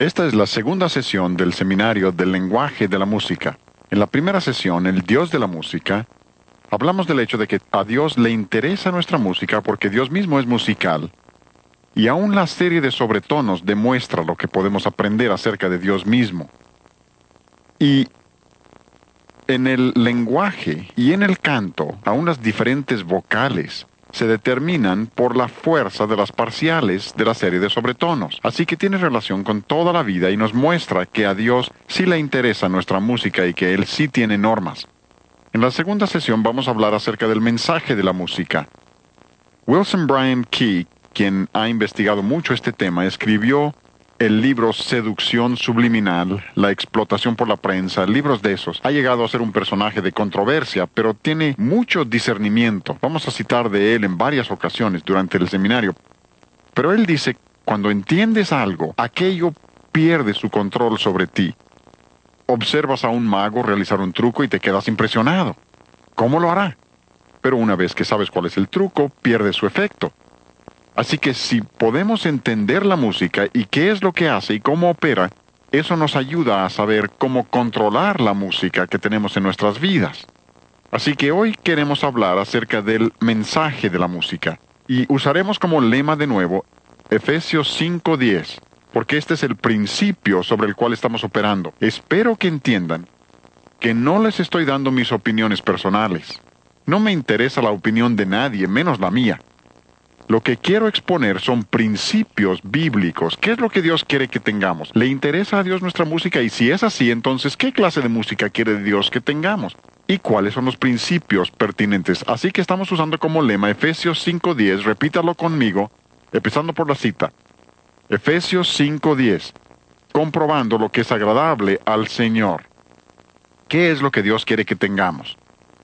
Esta es la segunda sesión del seminario del lenguaje de la música. En la primera sesión, el Dios de la música, hablamos del hecho de que a Dios le interesa nuestra música porque Dios mismo es musical. Y aún la serie de sobretonos demuestra lo que podemos aprender acerca de Dios mismo. Y en el lenguaje y en el canto, aún las diferentes vocales se determinan por la fuerza de las parciales de la serie de sobretonos. Así que tiene relación con toda la vida y nos muestra que a Dios sí le interesa nuestra música y que Él sí tiene normas. En la segunda sesión vamos a hablar acerca del mensaje de la música. Wilson Bryan Key, quien ha investigado mucho este tema, escribió el libro Seducción Subliminal, La explotación por la prensa, libros de esos. Ha llegado a ser un personaje de controversia, pero tiene mucho discernimiento. Vamos a citar de él en varias ocasiones durante el seminario. Pero él dice, cuando entiendes algo, aquello pierde su control sobre ti. Observas a un mago realizar un truco y te quedas impresionado. ¿Cómo lo hará? Pero una vez que sabes cuál es el truco, pierde su efecto. Así que si podemos entender la música y qué es lo que hace y cómo opera, eso nos ayuda a saber cómo controlar la música que tenemos en nuestras vidas. Así que hoy queremos hablar acerca del mensaje de la música. Y usaremos como lema de nuevo Efesios 5:10, porque este es el principio sobre el cual estamos operando. Espero que entiendan que no les estoy dando mis opiniones personales. No me interesa la opinión de nadie, menos la mía. Lo que quiero exponer son principios bíblicos. ¿Qué es lo que Dios quiere que tengamos? ¿Le interesa a Dios nuestra música? Y si es así, entonces, ¿qué clase de música quiere Dios que tengamos? ¿Y cuáles son los principios pertinentes? Así que estamos usando como lema Efesios 5:10. Repítalo conmigo, empezando por la cita. Efesios 5:10. Comprobando lo que es agradable al Señor. ¿Qué es lo que Dios quiere que tengamos?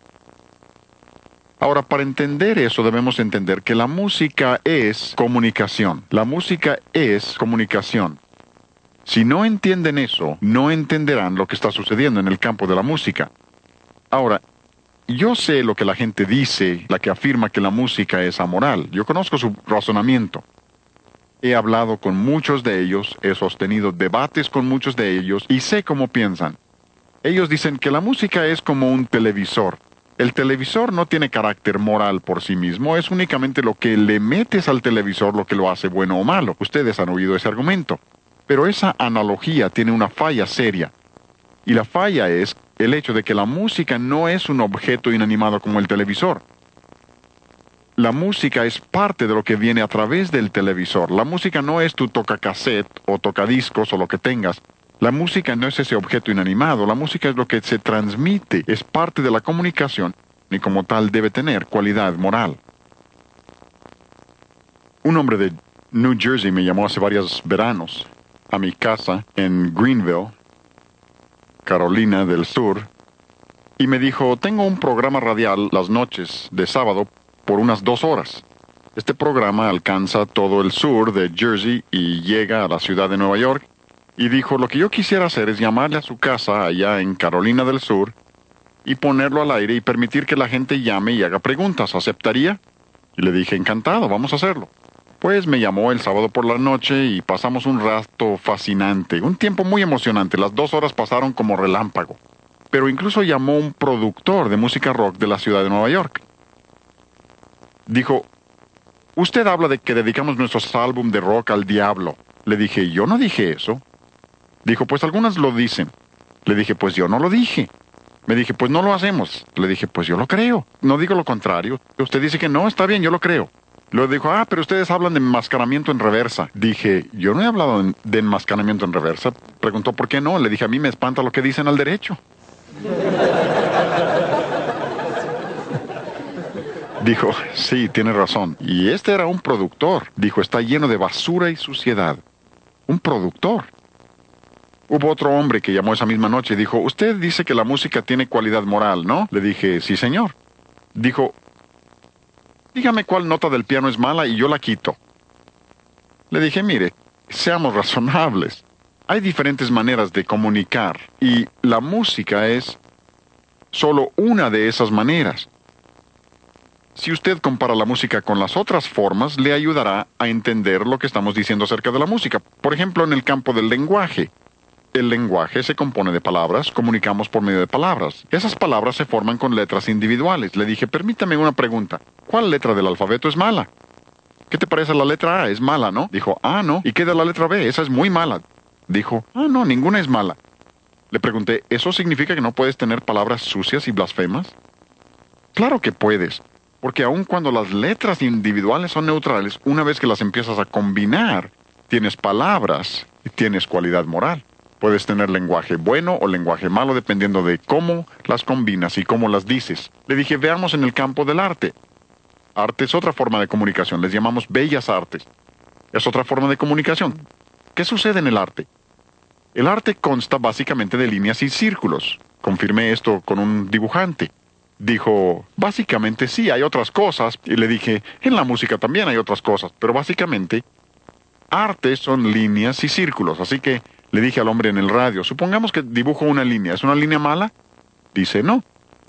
Ahora, para entender eso debemos entender que la música es comunicación. La música es comunicación. Si no entienden eso, no entenderán lo que está sucediendo en el campo de la música. Ahora, yo sé lo que la gente dice, la que afirma que la música es amoral. Yo conozco su razonamiento. He hablado con muchos de ellos, he sostenido debates con muchos de ellos y sé cómo piensan. Ellos dicen que la música es como un televisor. El televisor no tiene carácter moral por sí mismo, es únicamente lo que le metes al televisor lo que lo hace bueno o malo. Ustedes han oído ese argumento. Pero esa analogía tiene una falla seria. Y la falla es el hecho de que la música no es un objeto inanimado como el televisor. La música es parte de lo que viene a través del televisor. La música no es tu tocacassette o tocadiscos o lo que tengas. La música no es ese objeto inanimado, la música es lo que se transmite, es parte de la comunicación y como tal debe tener cualidad moral. Un hombre de New Jersey me llamó hace varios veranos a mi casa en Greenville, Carolina del Sur, y me dijo, tengo un programa radial las noches de sábado por unas 2 horas. Este programa alcanza todo el sur de Jersey y llega a la ciudad de Nueva York. Y dijo, lo que yo quisiera hacer es llamarle a su casa allá en Carolina del Sur y ponerlo al aire y permitir que la gente llame y haga preguntas. ¿Aceptaría? Y le dije, encantado, vamos a hacerlo. Pues me llamó el sábado por la noche y pasamos un rato fascinante, un tiempo muy emocionante. Las 2 horas pasaron como relámpago. Pero incluso llamó un productor de música rock de la ciudad de Nueva York. Dijo, usted habla de que dedicamos nuestros álbumes de rock al diablo. Le dije, yo no dije eso. Dijo, pues algunas lo dicen. Le dije, pues yo no lo dije. Me dije, pues no lo hacemos. Le dije, pues yo lo creo. No digo lo contrario. Usted dice que no, está bien, yo lo creo. Luego dijo, pero ustedes hablan de enmascaramiento en reversa. Dije, yo no he hablado de enmascaramiento en reversa. Preguntó, ¿por qué no? Le dije, a mí me espanta lo que dicen al derecho. Dijo, sí, tiene razón. Y este era un productor. Dijo, está lleno de basura y suciedad. Un productor. Hubo otro hombre que llamó esa misma noche y dijo, usted dice que la música tiene cualidad moral, ¿no? Le dije, sí, señor. Dijo, dígame cuál nota del piano es mala y yo la quito. Le dije, mire, seamos razonables. Hay diferentes maneras de comunicar y la música es solo una de esas maneras. Si usted compara la música con las otras formas, le ayudará a entender lo que estamos diciendo acerca de la música. Por ejemplo, en el campo del lenguaje. El lenguaje se compone de palabras, comunicamos por medio de palabras. Esas palabras se forman con letras individuales. Le dije, permítame una pregunta. ¿Cuál letra del alfabeto es mala? ¿Qué te parece la letra A? Es mala, ¿no? Dijo, no. ¿Y qué de la letra B? Esa es muy mala. Dijo, no, ninguna es mala. Le pregunté, ¿eso significa que no puedes tener palabras sucias y blasfemas? Claro que puedes, porque aun cuando las letras individuales son neutrales, una vez que las empiezas a combinar, tienes palabras y tienes cualidad moral. Puedes tener lenguaje bueno o lenguaje malo dependiendo de cómo las combinas y cómo las dices. Le dije, veamos en el campo del arte. Arte es otra forma de comunicación, les llamamos bellas artes. Es otra forma de comunicación. ¿Qué sucede en el arte? El arte consta básicamente de líneas y círculos. Confirmé esto con un dibujante. Dijo, básicamente sí, hay otras cosas. Y le dije, en la música también hay otras cosas, pero básicamente, arte son líneas y círculos. Así que le dije al hombre en el radio, supongamos que dibujo una línea. ¿Es una línea mala? Dice, no.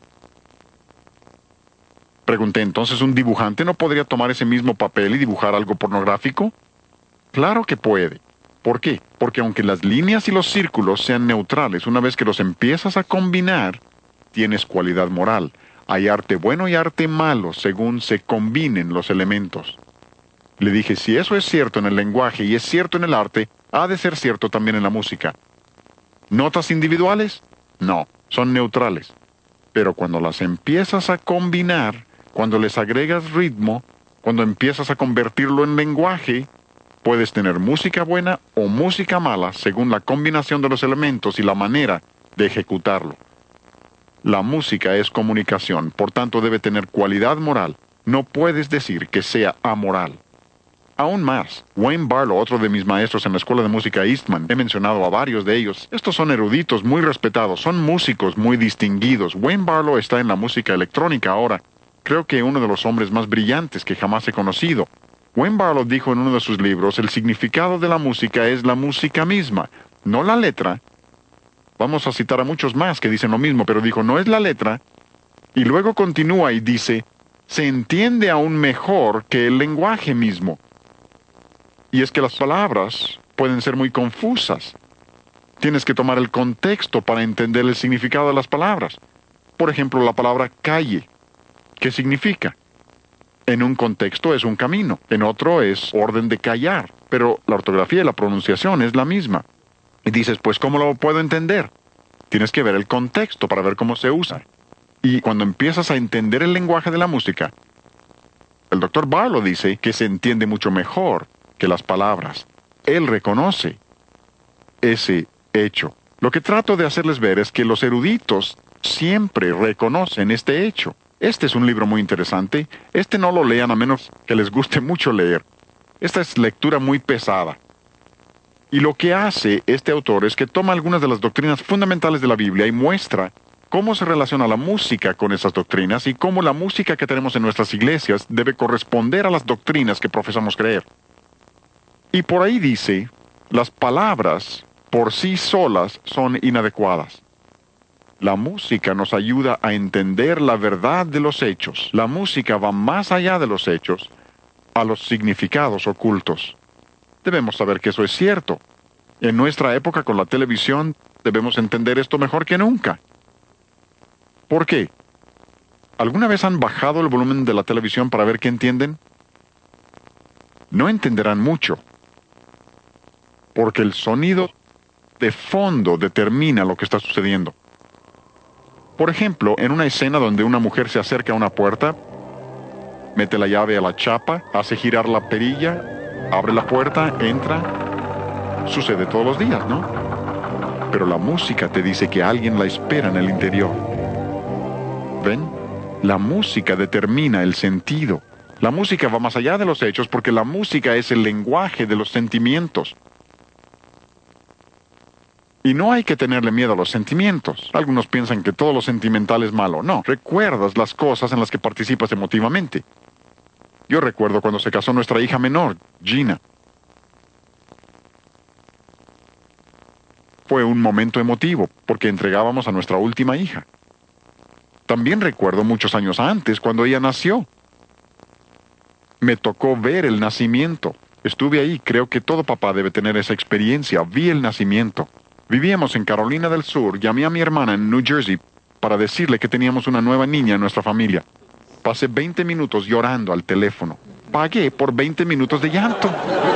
Pregunté, ¿entonces un dibujante no podría tomar ese mismo papel y dibujar algo pornográfico? Claro que puede. ¿Por qué? Porque aunque las líneas y los círculos sean neutrales, una vez que los empiezas a combinar, tienes cualidad moral. Hay arte bueno y arte malo según se combinen los elementos. Le dije, si eso es cierto en el lenguaje y es cierto en el arte, ha de ser cierto también en la música. ¿Notas individuales? No, son neutrales. Pero cuando las empiezas a combinar, cuando les agregas ritmo, cuando empiezas a convertirlo en lenguaje, puedes tener música buena o música mala según la combinación de los elementos y la manera de ejecutarlo. La música es comunicación, por tanto debe tener cualidad moral. No puedes decir que sea amoral. Aún más, Wayne Barlow, otro de mis maestros en la Escuela de Música Eastman, he mencionado a varios de ellos. Estos son eruditos muy respetados, son músicos muy distinguidos. Wayne Barlow está en la música electrónica ahora. Creo que uno de los hombres más brillantes que jamás he conocido. Wayne Barlow dijo en uno de sus libros, el significado de la música es la música misma, no la letra. Vamos a citar a muchos más que dicen lo mismo, pero dijo, no es la letra. Y luego continúa y dice, se entiende aún mejor que el lenguaje mismo. Y es que las palabras pueden ser muy confusas. Tienes que tomar el contexto para entender el significado de las palabras. Por ejemplo, la palabra calle. ¿Qué significa? En un contexto es un camino, en otro es orden de callar, pero la ortografía y la pronunciación es la misma. Y dices, pues, ¿cómo lo puedo entender? Tienes que ver el contexto para ver cómo se usa. Y cuando empiezas a entender el lenguaje de la música, el Dr. Barlow dice que se entiende mucho mejor que las palabras. Él reconoce ese hecho. Lo que trato de hacerles ver es que los eruditos siempre reconocen este hecho. Este es un libro muy interesante. Este no lo lean a menos que les guste mucho leer. Esta es lectura muy pesada. Y lo que hace este autor es que toma algunas de las doctrinas fundamentales de la Biblia y muestra cómo se relaciona la música con esas doctrinas y cómo la música que tenemos en nuestras iglesias debe corresponder a las doctrinas que profesamos creer. Y por ahí dice, las palabras por sí solas son inadecuadas. La música nos ayuda a entender la verdad de los hechos. La música va más allá de los hechos, a los significados ocultos. Debemos saber que eso es cierto. En nuestra época con la televisión debemos entender esto mejor que nunca. ¿Por qué? ¿Alguna vez han bajado el volumen de la televisión para ver qué entienden? No entenderán mucho, porque el sonido de fondo determina lo que está sucediendo. Por ejemplo, en una escena donde una mujer se acerca a una puerta, mete la llave a la chapa, hace girar la perilla, abre la puerta, entra. Sucede todos los días, ¿no? Pero la música te dice que alguien la espera en el interior. ¿Ven? La música determina el sentido. La música va más allá de los hechos porque la música es el lenguaje de los sentimientos. Y no hay que tenerle miedo a los sentimientos. Algunos piensan que todo lo sentimental es malo. No, recuerdas las cosas en las que participas emotivamente. Yo recuerdo cuando se casó nuestra hija menor, Gina. Fue un momento emotivo, porque entregábamos a nuestra última hija. También recuerdo muchos años antes, cuando ella nació. Me tocó ver el nacimiento. Estuve ahí, creo que todo papá debe tener esa experiencia. Vi el nacimiento. Vivíamos en Carolina del Sur, llamé a mi hermana en New Jersey para decirle que teníamos una nueva niña en nuestra familia. Pasé 20 minutos llorando al teléfono. Pagué por 20 minutos de llanto.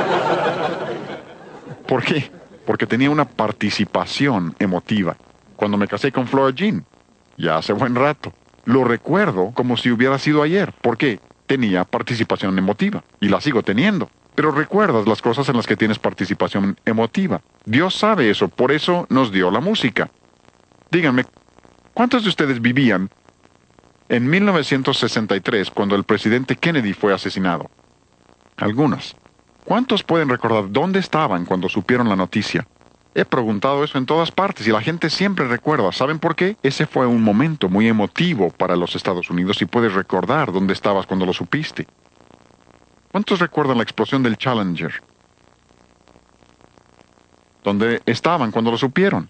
¿Por qué? Porque tenía una participación emotiva. Cuando me casé con Flora Jean, ya hace buen rato, lo recuerdo como si hubiera sido ayer. ¿Por qué? Tenía participación emotiva, y la sigo teniendo. Pero recuerdas las cosas en las que tienes participación emotiva. Dios sabe eso, por eso nos dio la música. Díganme, ¿cuántos de ustedes vivían en 1963 cuando el presidente Kennedy fue asesinado? Algunos. ¿Cuántos pueden recordar dónde estaban cuando supieron la noticia? He preguntado eso en todas partes y la gente siempre recuerda. ¿Saben por qué? Ese fue un momento muy emotivo para los Estados Unidos y puedes recordar dónde estabas cuando lo supiste. ¿Cuántos recuerdan la explosión del Challenger? ¿Dónde estaban cuando lo supieron?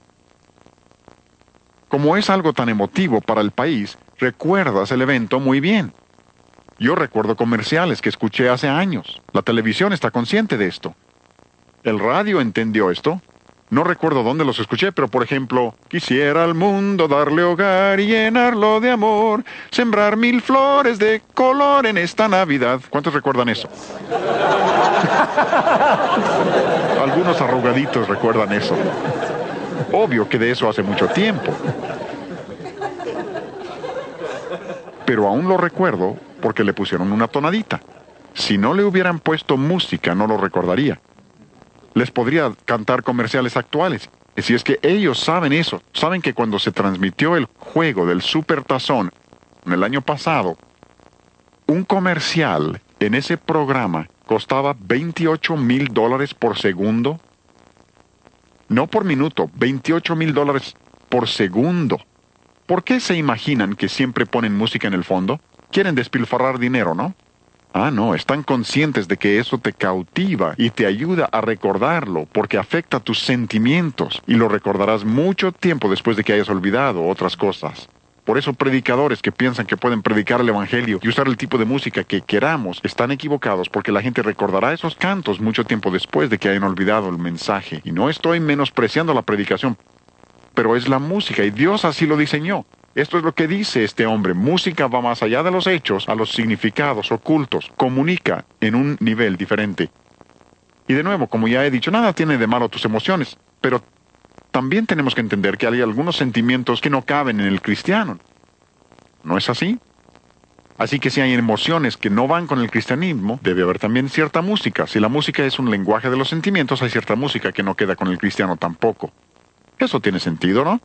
Como es algo tan emotivo para el país, recuerdas el evento muy bien. Yo recuerdo comerciales que escuché hace años. La televisión está consciente de esto. El radio entendió esto. No recuerdo dónde los escuché, pero por ejemplo, quisiera al mundo darle hogar y llenarlo de amor, sembrar 1000 flores de color en esta Navidad. ¿Cuántos recuerdan eso? Algunos arrugaditos recuerdan eso. Obvio que de eso hace mucho tiempo. Pero aún lo recuerdo porque le pusieron una tonadita. Si no le hubieran puesto música, no lo recordaría. Les podría cantar comerciales actuales. Y si es que ellos saben eso, saben que cuando se transmitió el juego del Supertazón en el año pasado, un comercial en ese programa costaba $28,000 por segundo. No por minuto, $28,000 por segundo. ¿Por qué se imaginan que siempre ponen música en el fondo? Quieren despilfarrar dinero, ¿no? Ah, no, están conscientes de que eso te cautiva y te ayuda a recordarlo porque afecta tus sentimientos y lo recordarás mucho tiempo después de que hayas olvidado otras cosas. Por eso predicadores que piensan que pueden predicar el Evangelio y usar el tipo de música que queramos están equivocados porque la gente recordará esos cantos mucho tiempo después de que hayan olvidado el mensaje. Y no estoy menospreciando la predicación, pero es la música y Dios así lo diseñó. Esto es lo que dice este hombre. Música va más allá de los hechos, a los significados ocultos. Comunica en un nivel diferente. Y de nuevo, como ya he dicho, nada tiene de malo tus emociones. Pero también tenemos que entender que hay algunos sentimientos que no caben en el cristiano. ¿No es así? Así que si hay emociones que no van con el cristianismo, debe haber también cierta música. Si la música es un lenguaje de los sentimientos, hay cierta música que no queda con el cristiano tampoco. Eso tiene sentido, ¿no?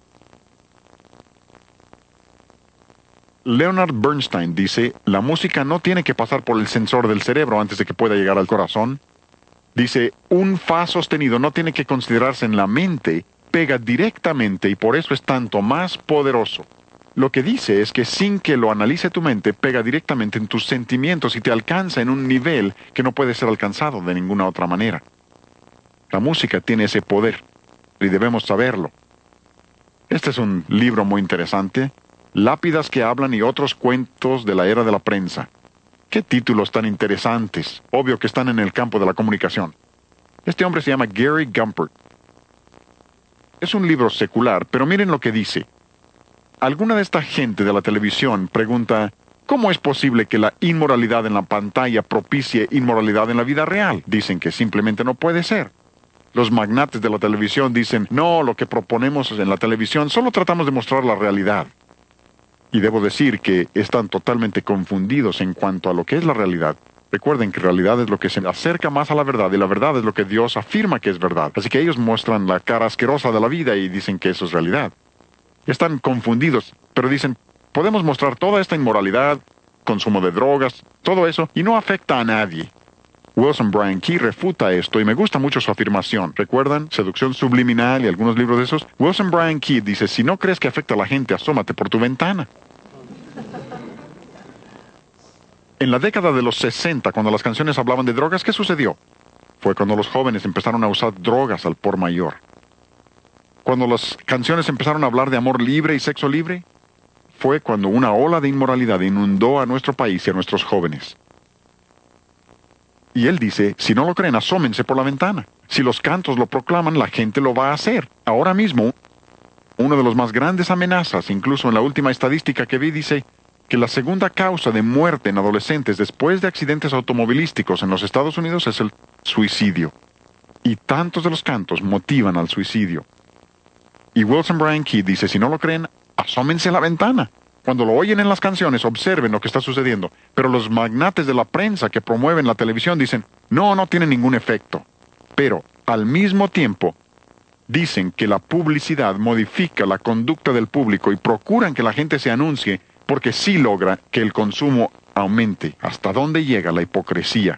Leonard Bernstein dice, la música no tiene que pasar por el sensor del cerebro antes de que pueda llegar al corazón. Dice, un fa sostenido no tiene que considerarse en la mente, pega directamente y por eso es tanto más poderoso. Lo que dice es que sin que lo analice tu mente, pega directamente en tus sentimientos y te alcanza en un nivel que no puede ser alcanzado de ninguna otra manera. La música tiene ese poder y debemos saberlo. Este es un libro muy interesante. Lápidas que hablan y otros cuentos de la era de la prensa. ¡Qué títulos tan interesantes! Obvio que están en el campo de la comunicación. Este hombre se llama Gary Gumpert. Es un libro secular, pero miren lo que dice. Alguna de esta gente de la televisión pregunta, ¿cómo es posible que la inmoralidad en la pantalla propicie inmoralidad en la vida real? Dicen que simplemente no puede ser. Los magnates de la televisión dicen, no, lo que proponemos en la televisión solo tratamos de mostrar la realidad. Y debo decir que están totalmente confundidos en cuanto a lo que es la realidad. Recuerden que realidad es lo que se acerca más a la verdad y la verdad es lo que Dios afirma que es verdad. Así que ellos muestran la cara asquerosa de la vida y dicen que eso es realidad. Están confundidos, pero dicen, podemos mostrar toda esta inmoralidad, consumo de drogas, todo eso, y no afecta a nadie. Wilson Bryan Key refuta esto y me gusta mucho su afirmación. ¿Recuerdan? Seducción subliminal y algunos libros de esos. Wilson Bryan Key dice, si no crees que afecta a la gente, asómate por tu ventana. En la década de los 60, cuando las canciones hablaban de drogas, ¿qué sucedió? Fue cuando los jóvenes empezaron a usar drogas al por mayor. Cuando las canciones empezaron a hablar de amor libre y sexo libre, fue cuando una ola de inmoralidad inundó a nuestro país y a nuestros jóvenes. Y él dice, si no lo creen, asómense por la ventana. Si los cantos lo proclaman, la gente lo va a hacer. Ahora mismo, una de las más grandes amenazas, incluso en la última estadística que vi, dice que la segunda causa de muerte en adolescentes después de accidentes automovilísticos en los Estados Unidos es el suicidio. Y tantos de los cantos motivan al suicidio. Y Wilson Bryan Keith dice, si no lo creen, asómense a la ventana. Cuando lo oyen en las canciones, observen lo que está sucediendo. Pero los magnates de la prensa que promueven la televisión dicen, no tiene ningún efecto. Pero, al mismo tiempo, dicen que la publicidad modifica la conducta del público y procuran que la gente se anuncie porque sí logra que el consumo aumente. ¿Hasta dónde llega la hipocresía?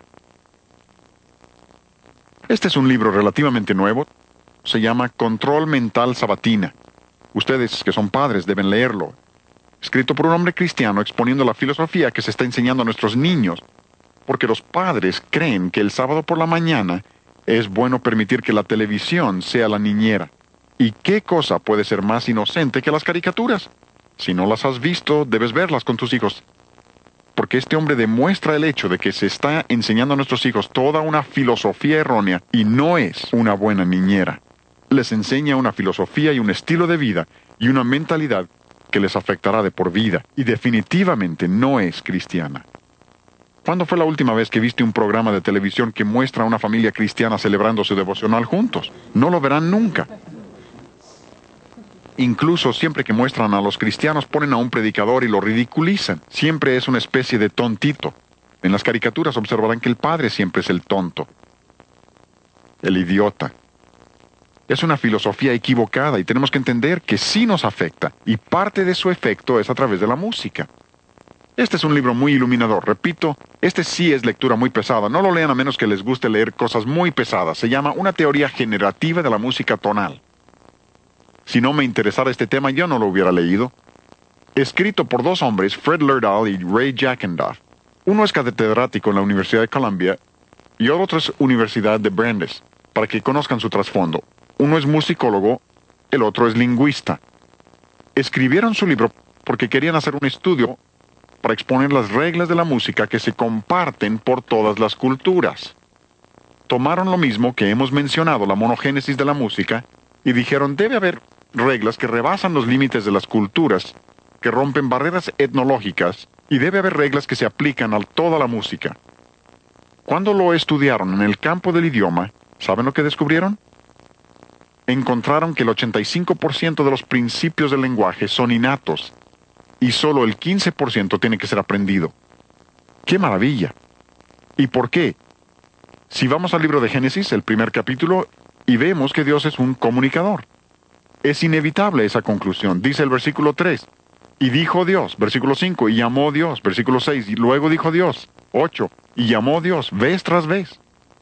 Este es un libro relativamente nuevo. Se llama Control Mental Sabatina. Ustedes que son padres deben leerlo. Escrito por un hombre cristiano exponiendo la filosofía que se está enseñando a nuestros niños, porque los padres creen que el sábado por la mañana es bueno permitir que la televisión sea la niñera. ¿Y qué cosa puede ser más inocente que las caricaturas? Si no las has visto, debes verlas con tus hijos. Porque este hombre demuestra el hecho de que se está enseñando a nuestros hijos toda una filosofía errónea y no es una buena niñera. Les enseña una filosofía y un estilo de vida y una mentalidad que les afectará de por vida, y definitivamente no es cristiana. ¿Cuándo fue la última vez que viste un programa de televisión que muestra a una familia cristiana celebrando su devocional juntos? No lo verán nunca. Incluso siempre que muestran a los cristianos ponen a un predicador y lo ridiculizan. Siempre es una especie de tontito. En las caricaturas observarán que el padre siempre es el tonto, el idiota. Es una filosofía equivocada y tenemos que entender que sí nos afecta, y parte de su efecto es a través de la música. Este es un libro muy iluminador, repito, este sí es lectura muy pesada, no lo lean a menos que les guste leer cosas muy pesadas, se llama Una teoría generativa de la música tonal. Si no me interesara este tema, yo no lo hubiera leído. Escrito por dos hombres, Fred Lerdahl y Ray Jackendoff. Uno es catedrático en la Universidad de Columbia y otro es Universidad de Brandeis, para que conozcan su trasfondo. Uno es musicólogo, el otro es lingüista. Escribieron su libro porque querían hacer un estudio para exponer las reglas de la música que se comparten por todas las culturas. Tomaron lo mismo que hemos mencionado, la monogénesis de la música, y dijeron, debe haber reglas que rebasan los límites de las culturas, que rompen barreras etnológicas, y debe haber reglas que se aplican a toda la música. Cuando lo estudiaron en el campo del idioma, ¿saben lo que descubrieron? Encontraron que el 85% de los principios del lenguaje son innatos y solo el 15% tiene que ser aprendido. ¡Qué maravilla! ¿Y por qué? Si vamos al libro de Génesis, el primer capítulo, y vemos que Dios es un comunicador. Es inevitable esa conclusión. Dice el versículo 3, y dijo Dios, versículo 5, y llamó Dios, versículo 6, y luego dijo Dios, 8, y llamó Dios, vez tras vez.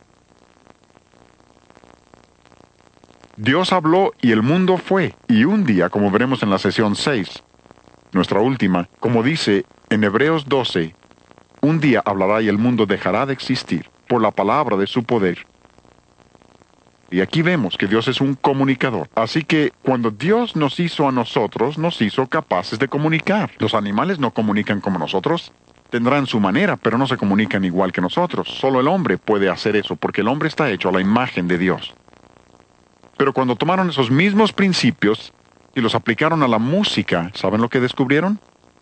Dios habló y el mundo fue, y un día, como veremos en la sesión 6, nuestra última, como dice en Hebreos 12, un día hablará y el mundo dejará de existir por la palabra de su poder. Y aquí vemos que Dios es un comunicador. Así que cuando Dios nos hizo a nosotros, nos hizo capaces de comunicar. Los animales no comunican como nosotros. Tendrán su manera, pero no se comunican igual que nosotros. Solo el hombre puede hacer eso, porque el hombre está hecho a la imagen de Dios. Pero cuando tomaron esos mismos principios y los aplicaron a la música, ¿saben lo que descubrieron?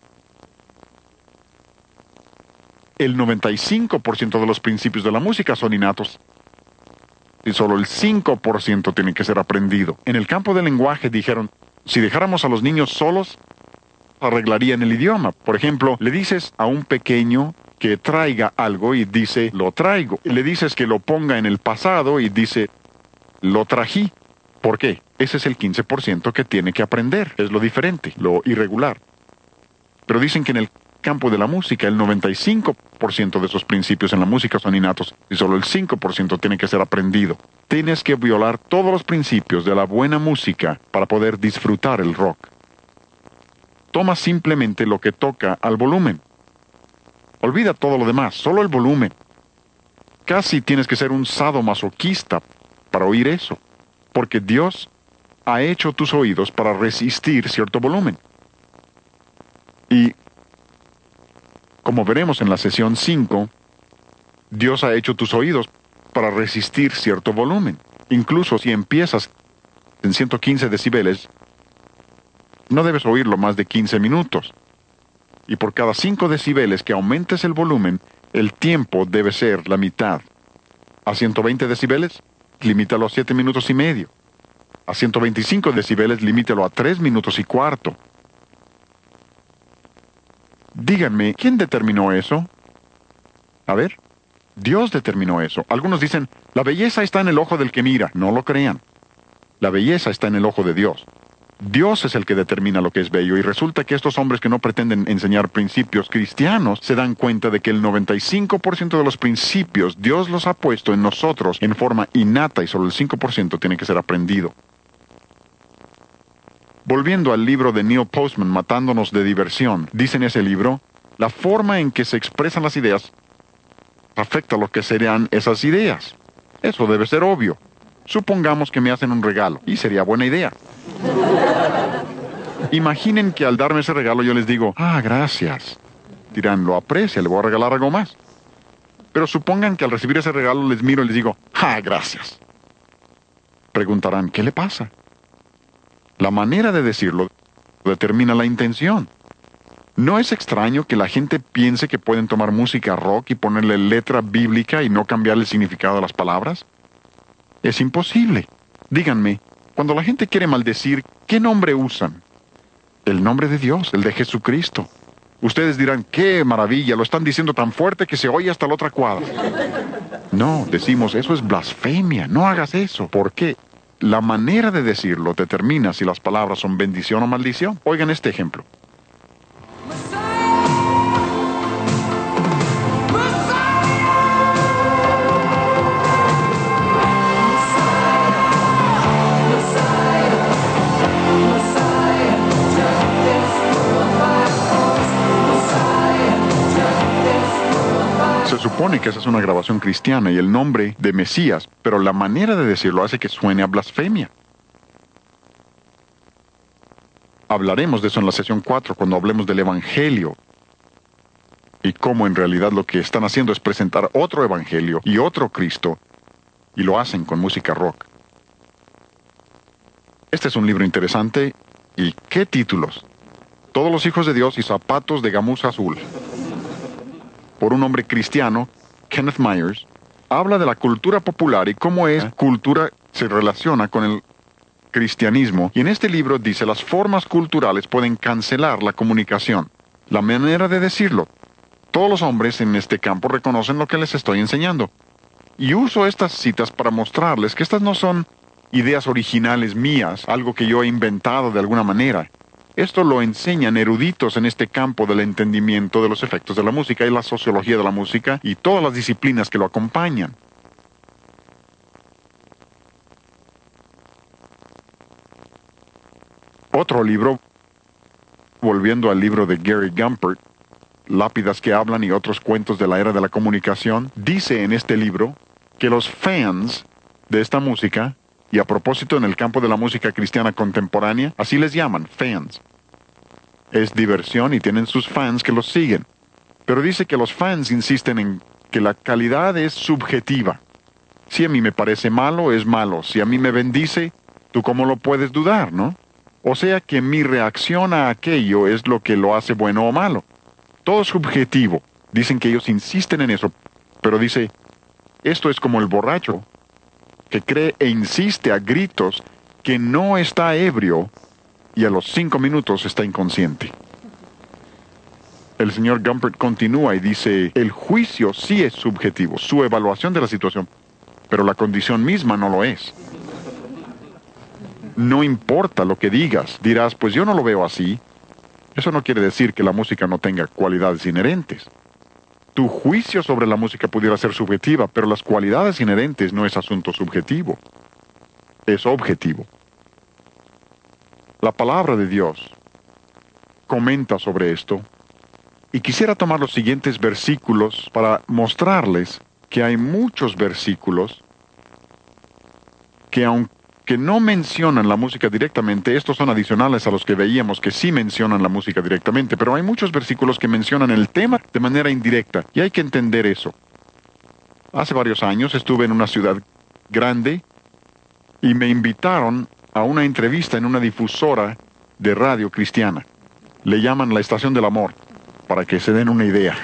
El 95% de los principios de la música son innatos. Y solo el 5% tiene que ser aprendido. En el campo del lenguaje dijeron, si dejáramos a los niños solos, arreglarían el idioma. Por ejemplo, le dices a un pequeño que traiga algo y dice, lo traigo. Le dices que lo ponga en el pasado y dice, lo trají. ¿Por qué? Ese es el 15% que tiene que aprender. Es lo diferente, lo irregular. Pero dicen que en el campo de la música, el 95% de esos principios en la música son innatos y solo el 5% tiene que ser aprendido. Tienes que violar todos los principios de la buena música para poder disfrutar el rock. Toma simplemente lo que toca al volumen. Olvida todo lo demás, solo el volumen. Casi tienes que ser un sadomasoquista para oír eso, porque Dios ha hecho tus oídos para resistir cierto volumen. Y como veremos en la sesión 5, Dios ha hecho tus oídos para resistir cierto volumen. Incluso si empiezas en 115 decibeles, no debes oírlo más de 15 minutos. Y por cada 5 decibeles que aumentes el volumen, el tiempo debe ser la mitad. A 120 decibeles, limítalo a 7 minutos y medio. A 125 decibeles, limítalo a 3 minutos y cuarto. Díganme, ¿quién determinó eso? A ver, Dios determinó eso. Algunos dicen, la belleza está en el ojo del que mira. No lo crean. La belleza está en el ojo de Dios. Dios es el que determina lo que es bello, y resulta que estos hombres que no pretenden enseñar principios cristianos se dan cuenta de que el 95% de los principios Dios los ha puesto en nosotros en forma innata, y solo el 5% tiene que ser aprendido. Volviendo al libro de Neil Postman, Matándonos de diversión, dice en ese libro, la forma en que se expresan las ideas afecta lo que serían esas ideas. Eso debe ser obvio. Supongamos que me hacen un regalo, y sería buena idea. Imaginen que al darme ese regalo yo les digo, gracias. Dirán, lo aprecia, le voy a regalar algo más. Pero supongan que al recibir ese regalo les miro y les digo, gracias. Preguntarán, ¿qué le pasa? La manera de decirlo determina la intención. ¿No es extraño que la gente piense que pueden tomar música rock y ponerle letra bíblica y no cambiar el significado de las palabras? Es imposible. Díganme, cuando la gente quiere maldecir, ¿qué nombre usan? El nombre de Dios, el de Jesucristo. Ustedes dirán, ¡qué maravilla! Lo están diciendo tan fuerte que se oye hasta la otra cuadra. No, decimos, eso es blasfemia. No hagas eso. ¿Por qué? La manera de decirlo determina si las palabras son bendición o maldición. Oigan este ejemplo. Se supone que esa es una grabación cristiana y el nombre de Mesías, pero la manera de decirlo hace que suene a blasfemia. Hablaremos de eso en la sesión 4 cuando hablemos del Evangelio y cómo en realidad lo que están haciendo es presentar otro Evangelio y otro Cristo, y lo hacen con música rock. Este es un libro interesante, y ¿qué títulos? Todos los hijos de Dios y zapatos de gamuza azul. Por un hombre cristiano, Kenneth Myers, habla de la cultura popular y cómo esa cultura se relaciona con el cristianismo. Y en este libro dice, las formas culturales pueden cancelar la comunicación. La manera de decirlo. Todos los hombres en este campo reconocen lo que les estoy enseñando. Y uso estas citas para mostrarles que estas no son ideas originales mías, algo que yo he inventado de alguna manera. Esto lo enseñan eruditos en este campo del entendimiento de los efectos de la música y la sociología de la música y todas las disciplinas que lo acompañan. Otro libro, volviendo al libro de Gary Gumpert, Lápidas que hablan y otros cuentos de la era de la comunicación, dice en este libro que los fans de esta música, y a propósito en el campo de la música cristiana contemporánea, así les llaman, fans. Es diversión y tienen sus fans que los siguen. Pero dice que los fans insisten en que la calidad es subjetiva. Si a mí me parece malo, es malo. Si a mí me bendice, ¿tú cómo lo puedes dudar, no? O sea que mi reacción a aquello es lo que lo hace bueno o malo. Todo es subjetivo. Dicen que ellos insisten en eso. Pero dice, esto es como el borracho que cree e insiste a gritos que no está ebrio y a los 5 minutos está inconsciente. El señor Gumpert continúa y dice, el juicio sí es subjetivo, su evaluación de la situación, pero la condición misma no lo es. No importa lo que digas, dirás, pues yo no lo veo así. Eso no quiere decir que la música no tenga cualidades inherentes. Tu juicio sobre la música pudiera ser subjetiva, pero las cualidades inherentes no es asunto subjetivo, es objetivo. La palabra de Dios comenta sobre esto, y quisiera tomar los siguientes versículos para mostrarles que hay muchos versículos que aunque no mencionan la música directamente, estos son adicionales a los que veíamos que sí mencionan la música directamente, pero hay muchos versículos que mencionan el tema de manera indirecta, y hay que entender eso. Hace varios años estuve en una ciudad grande y me invitaron a una entrevista en una difusora de radio cristiana. Le llaman la Estación del Amor, para que se den una idea.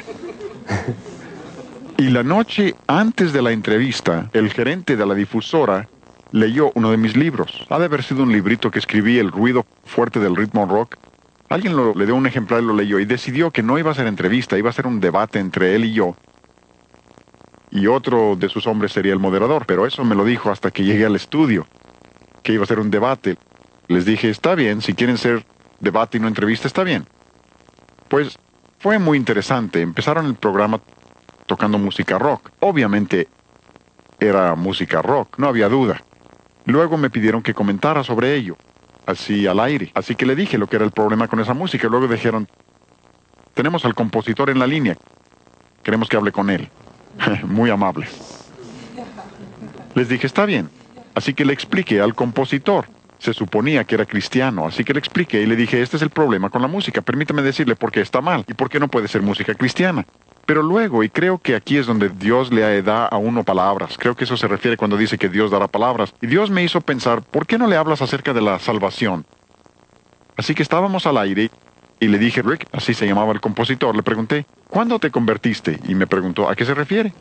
Y la noche antes de la entrevista, el gerente de la difusora leyó uno de mis libros. Ha de haber sido un librito que escribí, El ruido fuerte del ritmo rock. Alguien le dio un ejemplar y lo leyó y decidió que no iba a ser entrevista, iba a ser un debate entre él y yo. Y otro de sus hombres sería el moderador, pero eso me lo dijo hasta que llegué al estudio, que iba a ser un debate. Les dije, está bien, si quieren ser debate y no entrevista, está bien. Pues fue muy interesante. Empezaron el programa tocando música rock. Obviamente era música rock, no había duda. Luego me pidieron que comentara sobre ello, así al aire. Así que le dije lo que era el problema con esa música. Luego dijeron, tenemos al compositor en la línea, queremos que hable con él. Muy amable. Les dije, está bien. Así que le expliqué al compositor. Se suponía que era cristiano, así que le expliqué y le dije, este es el problema con la música, permítame decirle por qué está mal y por qué no puede ser música cristiana. Pero luego, y creo que aquí es donde Dios le da a uno palabras, creo que eso se refiere cuando dice que Dios dará palabras, y Dios me hizo pensar, ¿por qué no le hablas acerca de la salvación? Así que estábamos al aire y le dije, Rick, así se llamaba el compositor, le pregunté, ¿cuándo te convertiste? Y me preguntó, ¿a qué se refiere?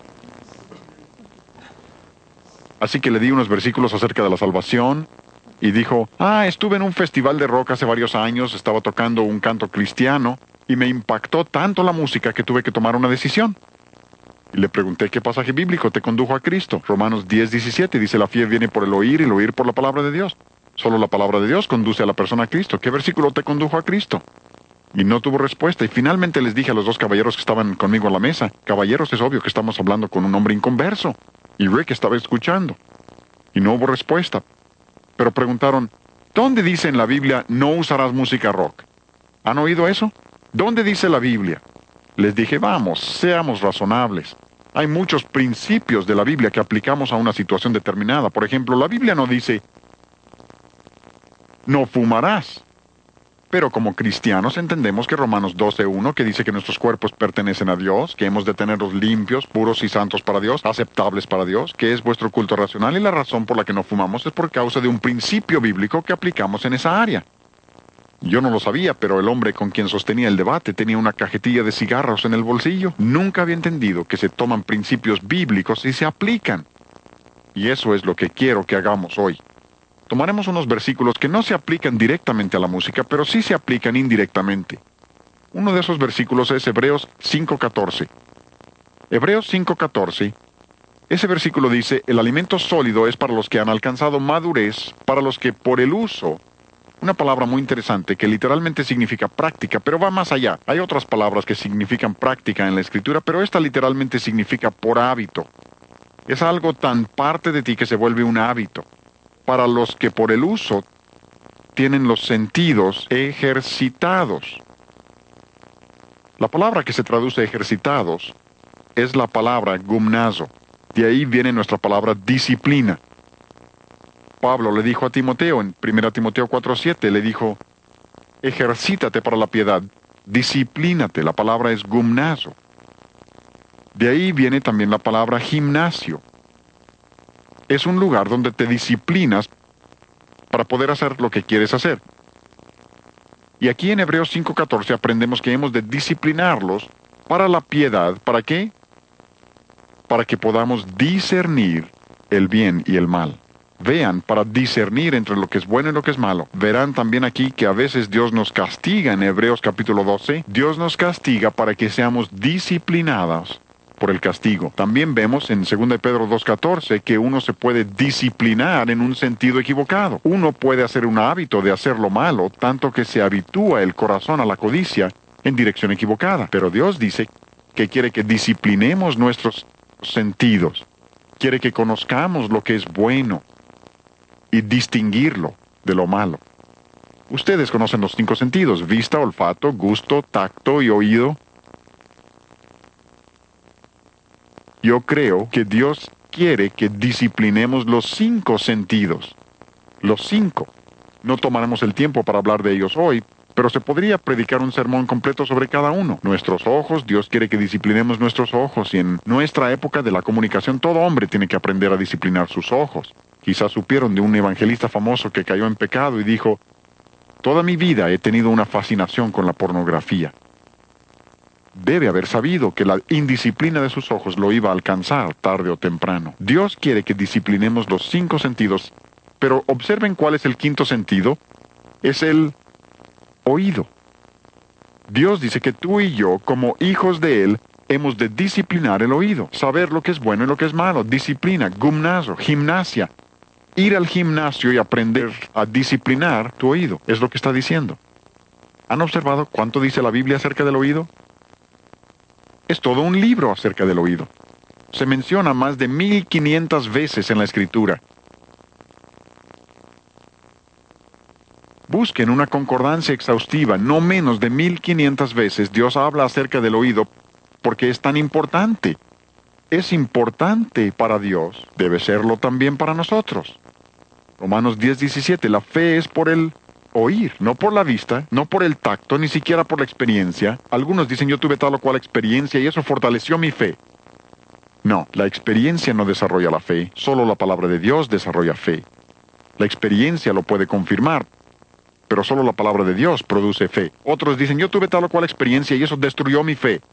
Así que le di unos versículos acerca de la salvación. Y dijo, estuve en un festival de rock hace varios años, estaba tocando un canto cristiano, y me impactó tanto la música que tuve que tomar una decisión. Y le pregunté, ¿qué pasaje bíblico te condujo a Cristo? Romanos 10:17 dice, la fe viene por el oír y el oír por la palabra de Dios. Solo la palabra de Dios conduce a la persona a Cristo. ¿Qué versículo te condujo a Cristo? Y no tuvo respuesta, y finalmente les dije a los dos caballeros que estaban conmigo a la mesa, caballeros, es obvio que estamos hablando con un hombre inconverso. Y Rick estaba escuchando. Y no hubo respuesta. Pero preguntaron, ¿dónde dice en la Biblia no usarás música rock? ¿Han oído eso? ¿Dónde dice la Biblia? Les dije, vamos, seamos razonables. Hay muchos principios de la Biblia que aplicamos a una situación determinada. Por ejemplo, la Biblia no dice, no fumarás. Pero como cristianos entendemos que Romanos 12:1, que dice que nuestros cuerpos pertenecen a Dios, que hemos de tenerlos limpios, puros y santos para Dios, aceptables para Dios, que es vuestro culto racional, y la razón por la que no fumamos es por causa de un principio bíblico que aplicamos en esa área. Yo no lo sabía, pero el hombre con quien sostenía el debate tenía una cajetilla de cigarros en el bolsillo. Nunca había entendido que se toman principios bíblicos y se aplican. Y eso es lo que quiero que hagamos hoy. Tomaremos unos versículos que no se aplican directamente a la música, pero sí se aplican indirectamente. Uno de esos versículos es Hebreos 5:14. Hebreos 5:14, ese versículo dice, el alimento sólido es para los que han alcanzado madurez, para los que por el uso, una palabra muy interesante que literalmente significa práctica, pero va más allá. Hay otras palabras que significan práctica en la Escritura, pero esta literalmente significa por hábito. Es algo tan parte de ti que se vuelve un hábito. Para los que por el uso tienen los sentidos ejercitados. La palabra que se traduce ejercitados es la palabra gumnazo. De ahí viene nuestra palabra disciplina. Pablo le dijo a Timoteo en 1 Timoteo 4:7, le dijo, ejercítate para la piedad, disciplínate, la palabra es gumnazo. De ahí viene también la palabra gimnasio. Es un lugar donde te disciplinas para poder hacer lo que quieres hacer. Y aquí en Hebreos 5:14 aprendemos que hemos de disciplinarlos para la piedad. ¿Para qué? Para que podamos discernir el bien y el mal. Vean, para discernir entre lo que es bueno y lo que es malo. Verán también aquí que a veces Dios nos castiga en Hebreos capítulo 12. Dios nos castiga para que seamos disciplinados por el castigo. También vemos en 2 Pedro 2:14 que uno se puede disciplinar en un sentido equivocado. Uno puede hacer un hábito de hacer lo malo, tanto que se habitúa el corazón a la codicia en dirección equivocada. Pero Dios dice que quiere que disciplinemos nuestros sentidos. Quiere que conozcamos lo que es bueno y distinguirlo de lo malo. Ustedes conocen los 5 sentidos: vista, olfato, gusto, tacto y oído. Yo creo que Dios quiere que disciplinemos los 5 sentidos. Los 5. No tomaremos el tiempo para hablar de ellos hoy, Pero se podría predicar un sermón completo sobre cada uno. Nuestros ojos, Dios quiere que disciplinemos nuestros ojos, y en nuestra época de la comunicación todo hombre tiene que aprender a disciplinar sus ojos. Quizás supieron de un evangelista famoso que cayó en pecado y dijo: toda mi vida he tenido una fascinación con la pornografía. Debe haber sabido que la indisciplina de sus ojos lo iba a alcanzar tarde o temprano. Dios quiere que disciplinemos los 5 sentidos, pero observen cuál es el 5º sentido. Es el oído. Dios dice que tú y yo, como hijos de Él, hemos de disciplinar el oído, saber lo que es bueno y lo que es malo. Disciplina, gimnasio, gimnasia. Ir al gimnasio y aprender a disciplinar tu oído, es lo que está diciendo. ¿Han observado cuánto dice la Biblia acerca del oído? Es todo un libro acerca del oído. Se menciona más de 1500 veces en la Escritura. Busquen una concordancia exhaustiva. No menos de 1500 veces Dios habla acerca del oído porque es tan importante. Es importante para Dios. Debe serlo también para nosotros. Romanos 10:17. La fe es por el oír, no por la vista, no por el tacto, ni siquiera por la experiencia. Algunos dicen: yo tuve tal o cual experiencia y eso fortaleció mi fe. No, la experiencia no desarrolla la fe. Solo la palabra de Dios desarrolla fe. La experiencia lo puede confirmar, pero solo la palabra de Dios produce fe. Otros dicen: yo tuve tal o cual experiencia y eso destruyó mi fe.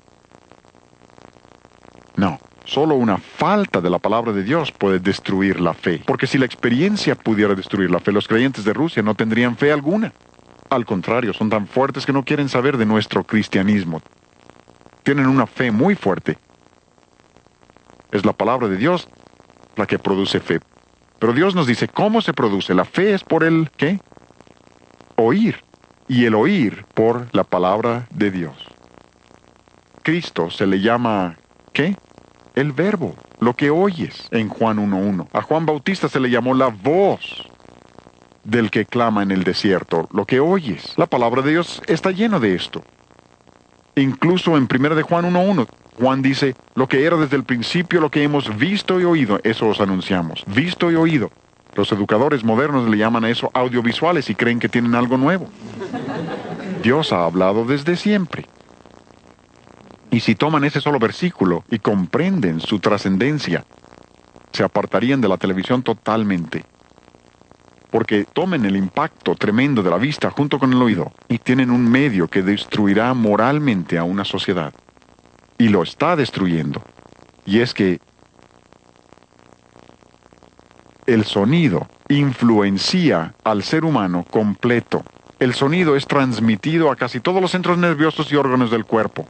No, solo una falta de la palabra de Dios puede destruir la fe. Porque si la experiencia pudiera destruir la fe, los creyentes de Rusia no tendrían fe alguna. Al contrario, son tan fuertes que no quieren saber de nuestro cristianismo. Tienen una fe muy fuerte. Es la palabra de Dios la que produce fe. Pero Dios nos dice cómo se produce. La fe es por el, ¿qué? Oír. Y el oír por la palabra de Dios. Cristo se le llama, ¿qué? El verbo, lo que oyes en Juan 1:1. A Juan Bautista se le llamó la voz del que clama en el desierto, lo que oyes. La palabra de Dios está lleno de esto. Incluso en 1 de Juan 1:1, Juan dice: lo que era desde el principio, lo que hemos visto y oído, eso os anunciamos. Visto y oído. Los educadores modernos le llaman a eso audiovisuales y creen que tienen algo nuevo. Dios ha hablado desde siempre. Y si toman ese solo versículo y comprenden su trascendencia, se apartarían de la televisión totalmente. Porque tomen el impacto tremendo de la vista junto con el oído y tienen un medio que destruirá moralmente a una sociedad. Y lo está destruyendo. Y es que el sonido influencia al ser humano completo. El sonido es transmitido a casi todos los centros nerviosos y órganos del cuerpo.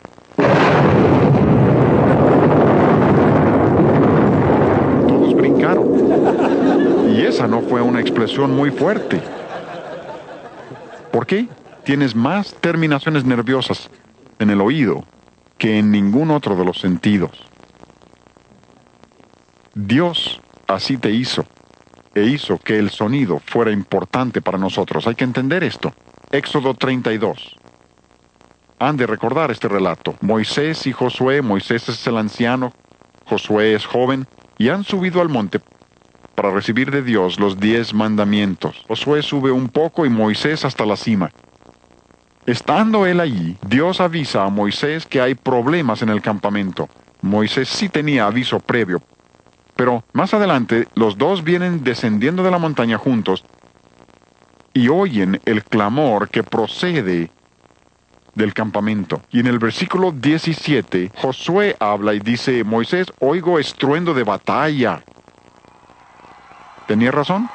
Todos brincaron. Y esa no fue una expresión muy fuerte. ¿Por qué? Tienes más terminaciones nerviosas en el oído que en ningún otro de los sentidos. Dios así te hizo, e hizo que el sonido fuera importante para nosotros. Hay que entender esto. Éxodo 32. Han de recordar este relato. Moisés y Josué, Moisés es el anciano, Josué es joven, y han subido al monte para recibir de Dios los 10 mandamientos. Josué sube un poco y Moisés hasta la cima. Estando él allí, Dios avisa a Moisés que hay problemas en el campamento. Moisés sí tenía aviso previo, pero más adelante los dos vienen descendiendo de la montaña juntos y oyen el clamor que procede del campamento. Y en el versículo 17, Josué habla y dice: Moisés, oigo estruendo de batalla. ¿Tenía razón?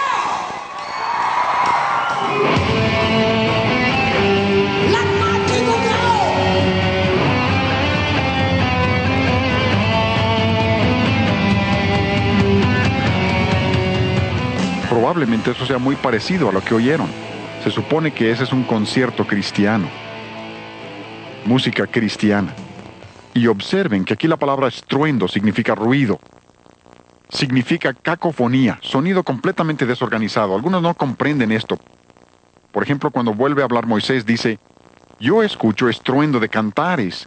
Probablemente eso sea muy parecido a lo que oyeron. Se supone que ese es un concierto cristiano. Música cristiana. Y observen que aquí la palabra estruendo significa ruido. Significa cacofonía, sonido completamente desorganizado. Algunos no comprenden esto. Por ejemplo, cuando vuelve a hablar Moisés, dice: yo escucho estruendo de cantares.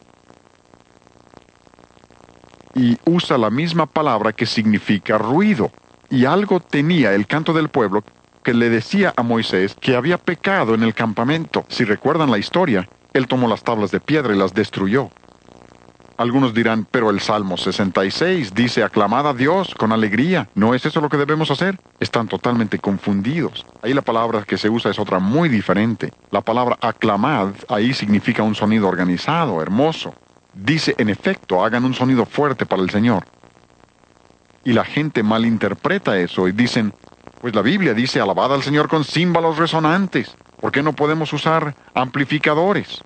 Y usa la misma palabra que significa ruido. Y algo tenía el canto del pueblo que le decía a Moisés que había pecado en el campamento. Si recuerdan la historia, él tomó las tablas de piedra y las destruyó. Algunos dirán, pero el Salmo 66 dice, aclamad a Dios con alegría. ¿No es eso lo que debemos hacer? Están totalmente confundidos. Ahí la palabra que se usa es otra muy diferente. La palabra aclamad ahí significa un sonido organizado, hermoso. Dice, en efecto, hagan un sonido fuerte para el Señor. Y la gente malinterpreta eso y dicen, pues la Biblia dice, alabad al Señor con címbalos resonantes. ¿Por qué no podemos usar amplificadores?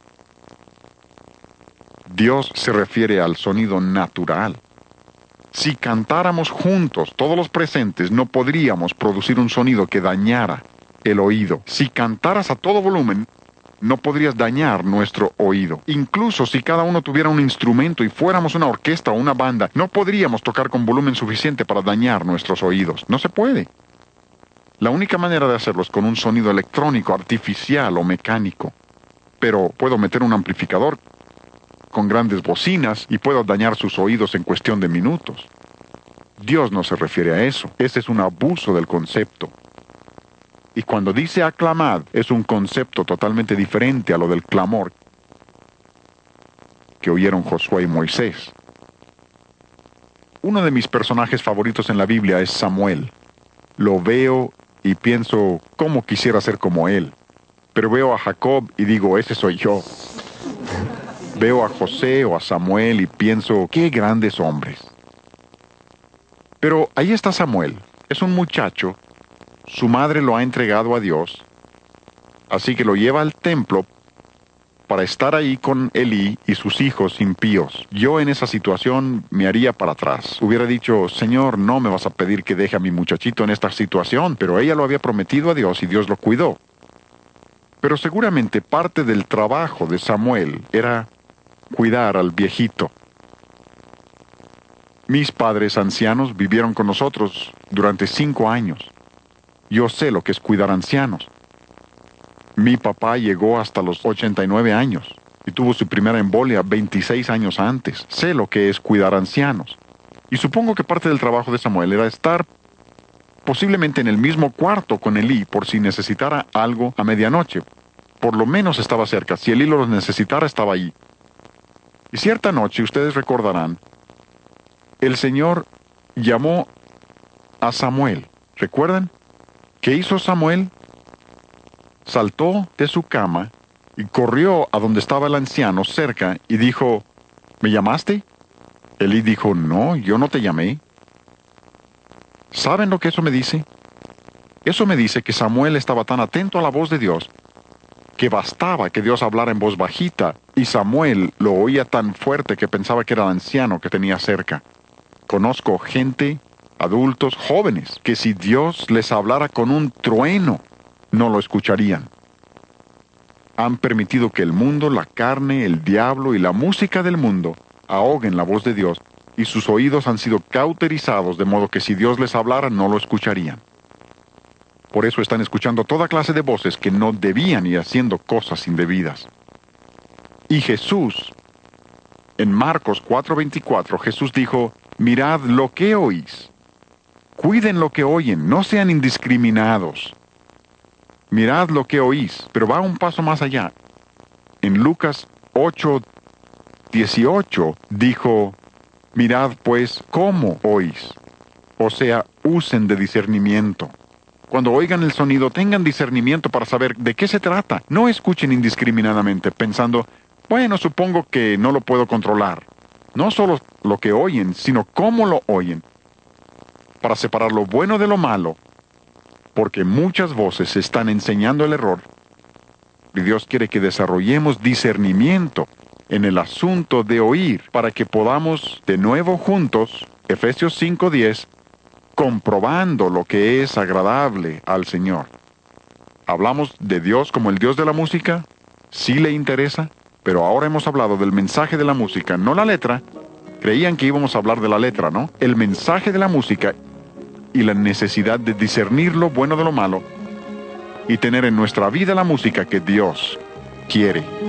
Dios se refiere al sonido natural. Si cantáramos juntos, todos los presentes, no podríamos producir un sonido que dañara el oído. Si cantaras a todo volumen, no podrías dañar nuestro oído. Incluso si cada uno tuviera un instrumento y fuéramos una orquesta o una banda, no podríamos tocar con volumen suficiente para dañar nuestros oídos. No se puede. La única manera de hacerlo es con un sonido electrónico, artificial o mecánico. Pero puedo meter un amplificador con grandes bocinas y puedo dañar sus oídos en cuestión de minutos. Dios no se refiere a eso. Ese es un abuso del concepto. Y cuando dice aclamad, es un concepto totalmente diferente a lo del clamor que oyeron Josué y Moisés. Uno de mis personajes favoritos en la Biblia es Samuel. Lo veo y pienso, ¿cómo quisiera ser como él? Pero veo a Jacob y digo, ese soy yo. Veo a José o a Samuel y pienso, qué grandes hombres. Pero ahí está Samuel. Es un muchacho. Su madre lo ha entregado a Dios. Así que lo lleva al templo para estar ahí con Elí y sus hijos impíos. Yo en esa situación me haría para atrás. Hubiera dicho, Señor, no me vas a pedir que deje a mi muchachito en esta situación. Pero ella lo había prometido a Dios y Dios lo cuidó. Pero seguramente parte del trabajo de Samuel era cuidar al viejito. Mis padres ancianos vivieron con nosotros durante 5 años. Yo sé lo que es cuidar ancianos. Mi papá llegó hasta los 89 años y tuvo su primera embolia 26 años antes. Sé lo que es cuidar ancianos. Y supongo que parte del trabajo de Samuel era estar posiblemente en el mismo cuarto con Elí por si necesitara algo a medianoche. Por lo menos estaba cerca. Si Elí lo necesitara, estaba ahí. Y cierta noche, ustedes recordarán, el Señor llamó a Samuel. ¿Recuerdan? ¿Qué hizo Samuel? Saltó de su cama y corrió a donde estaba el anciano cerca y dijo, ¿me llamaste? Elí dijo, no, yo no te llamé. ¿Saben lo que eso me dice? Eso me dice que Samuel estaba tan atento a la voz de Dios que bastaba que Dios hablara en voz bajita y Samuel lo oía tan fuerte que pensaba que era el anciano que tenía cerca. Conozco gente, adultos, jóvenes, que si Dios les hablara con un trueno, no lo escucharían. Han permitido que el mundo, la carne, el diablo y la música del mundo ahoguen la voz de Dios y sus oídos han sido cauterizados de modo que si Dios les hablara no lo escucharían. Por eso están escuchando toda clase de voces que no debían y haciendo cosas indebidas. Y Jesús, en Marcos 4:24, Jesús dijo, mirad lo que oís. Cuiden lo que oyen, no sean indiscriminados. Mirad lo que oís, pero va un paso más allá. En Lucas 8:18 dijo, mirad pues cómo oís. O sea, usen de discernimiento. Cuando oigan el sonido, tengan discernimiento para saber de qué se trata. No escuchen indiscriminadamente, pensando, bueno, supongo que no lo puedo controlar. No solo lo que oyen, sino cómo lo oyen. Para separar lo bueno de lo malo, porque muchas voces están enseñando el error. Y Dios quiere que desarrollemos discernimiento en el asunto de oír, para que podamos de nuevo juntos, Efesios 5:10, comprobando lo que es agradable al Señor. ¿Hablamos de Dios como el Dios de la música? ¿Sí le interesa? Pero ahora hemos hablado del mensaje de la música, no la letra. Creían que íbamos a hablar de la letra, ¿no? El mensaje de la música y la necesidad de discernir lo bueno de lo malo y tener en nuestra vida la música que Dios quiere.